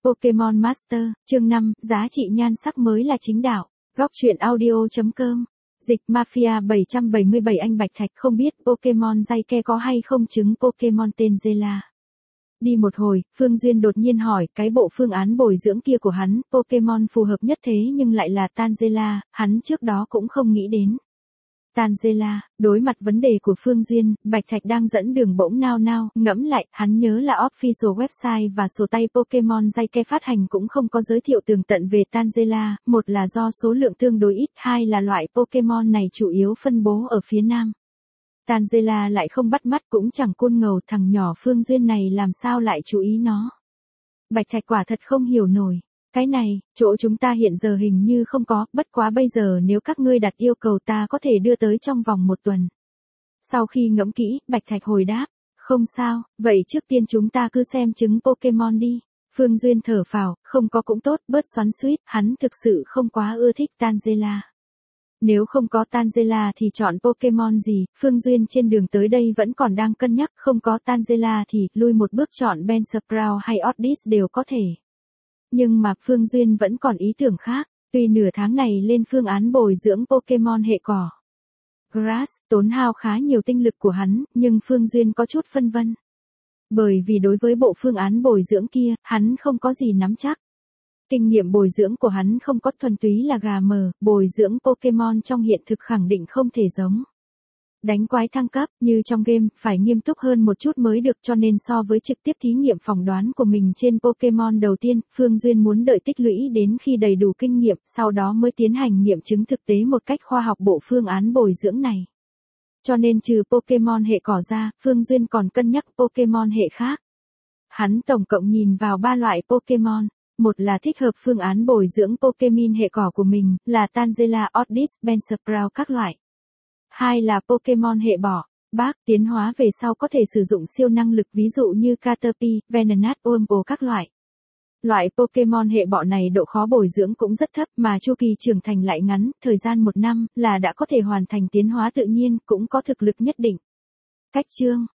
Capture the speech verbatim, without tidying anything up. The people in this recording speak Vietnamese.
Pokemon Master, chương năm, giá trị nhan sắc mới là chính đạo. Góc truyện audio.com. Dịch Mafia bảy trăm bảy mươi bảy. Anh Bạch Thạch không biết Pokemon Zayke có hay không trứng Pokemon tên Zela. Đi một hồi, Phương Duyên đột nhiên hỏi, cái bộ phương án bồi dưỡng kia của hắn, Pokemon phù hợp nhất thế nhưng lại là Tangela, hắn trước đó cũng không nghĩ đến. Tangela, đối mặt vấn đề của Phương Duyên, Bạch Thạch đang dẫn đường bỗng nao nao, ngẫm lại, hắn nhớ là official website và sổ tay Pokemon Zayke phát hành cũng không có giới thiệu tường tận về Tangela, một là do số lượng tương đối ít, hai là loại Pokemon này chủ yếu phân bố ở phía Nam. Tangela lại không bắt mắt cũng chẳng côn ngầu, thằng nhỏ Phương Duyên này làm sao lại chú ý nó. Bạch Thạch quả thật không hiểu nổi. Cái này, chỗ chúng ta hiện giờ hình như không có, bất quá bây giờ nếu các ngươi đặt yêu cầu ta có thể đưa tới trong vòng một tuần. Sau khi ngẫm kỹ, Bạch Thạch hồi đáp, không sao, vậy trước tiên chúng ta cứ xem trứng Pokemon đi. Phương Duyên thở phào, không có cũng tốt, bớt xoắn xuýt, hắn thực sự không quá ưa thích Tangela. Nếu không có Tangela thì chọn Pokemon gì, Phương Duyên trên đường tới đây vẫn còn đang cân nhắc, không có Tangela thì lui một bước chọn Bellsprout hay Oddish đều có thể. Nhưng mà Phương Duyên vẫn còn ý tưởng khác, tuy nửa tháng này lên phương án bồi dưỡng Pokemon hệ cỏ. Grass, tốn hao khá nhiều tinh lực của hắn, nhưng Phương Duyên có chút phân vân. Bởi vì đối với bộ phương án bồi dưỡng kia, hắn không có gì nắm chắc. Kinh nghiệm bồi dưỡng của hắn không có thuần túy là gà mờ, bồi dưỡng Pokemon trong hiện thực khẳng định không thể giống. Đánh quái thăng cấp, như trong game, phải nghiêm túc hơn một chút mới được, cho nên so với trực tiếp thí nghiệm phỏng đoán của mình trên Pokemon đầu tiên, Phương Duyên muốn đợi tích lũy đến khi đầy đủ kinh nghiệm, sau đó mới tiến hành nghiệm chứng thực tế một cách khoa học bộ phương án bồi dưỡng này. Cho nên trừ Pokemon hệ cỏ ra, Phương Duyên còn cân nhắc Pokemon hệ khác. Hắn tổng cộng nhìn vào ba loại Pokemon. Một là thích hợp phương án bồi dưỡng Pokemon hệ cỏ của mình, là Tangela, Oddish, Bellsprout các loại. Hai là Pokemon hệ bọ, bác, tiến hóa về sau có thể sử dụng siêu năng lực ví dụ như Caterpie, Venonat, Wurmple các loại. Loại Pokemon hệ bọ này độ khó bồi dưỡng cũng rất thấp mà chu kỳ trưởng thành lại ngắn, thời gian một năm là đã có thể hoàn thành tiến hóa tự nhiên, cũng có thực lực nhất định. Cách chương,